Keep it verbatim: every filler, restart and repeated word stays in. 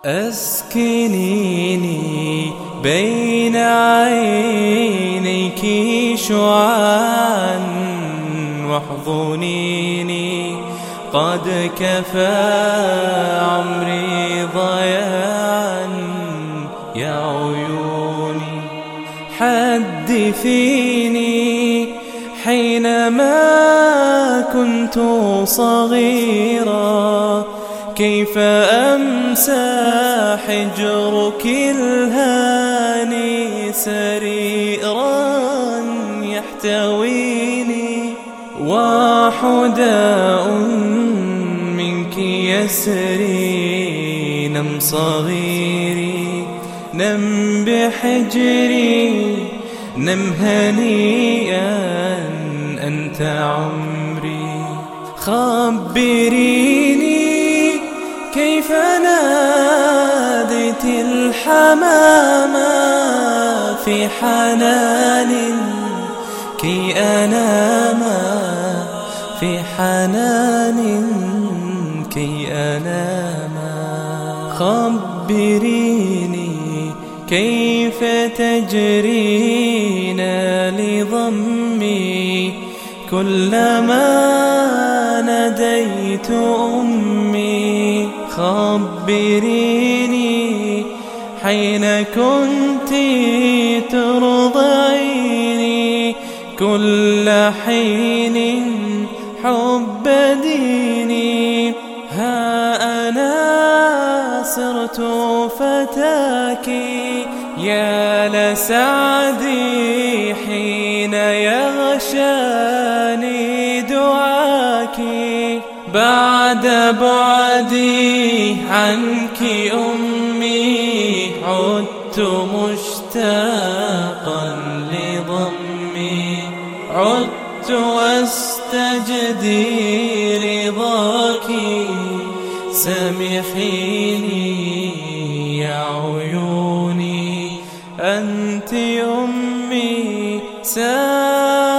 أسكنيني بين عينيك شعاعا واحضنيني، قد كفى عمري ضياعا يا عيوني. حدثيني حينما كنت صغيرا، كيف أمسى حجرك الهاني سريرا يحتويني، وحداء منك يسري. نم صغيري نم بحجري، نم هنيئا أنت عمري. خبريني كيف ناديت الحمام في حنان كي أنام، في حنان كي أنام. خبريني كيف تجرين لضمي كلما ناديت أمي. خبريني حين كنت ترضعيني كل حين حب ديني. ها أنا صرت فتاك يا لسعدي حين يغشاني دعاك. بعد بعدي عنك أمي عدت مشتاقا لضمي، عدت واستجدي رضاك. سامحيني يا عيوني أنت أمي.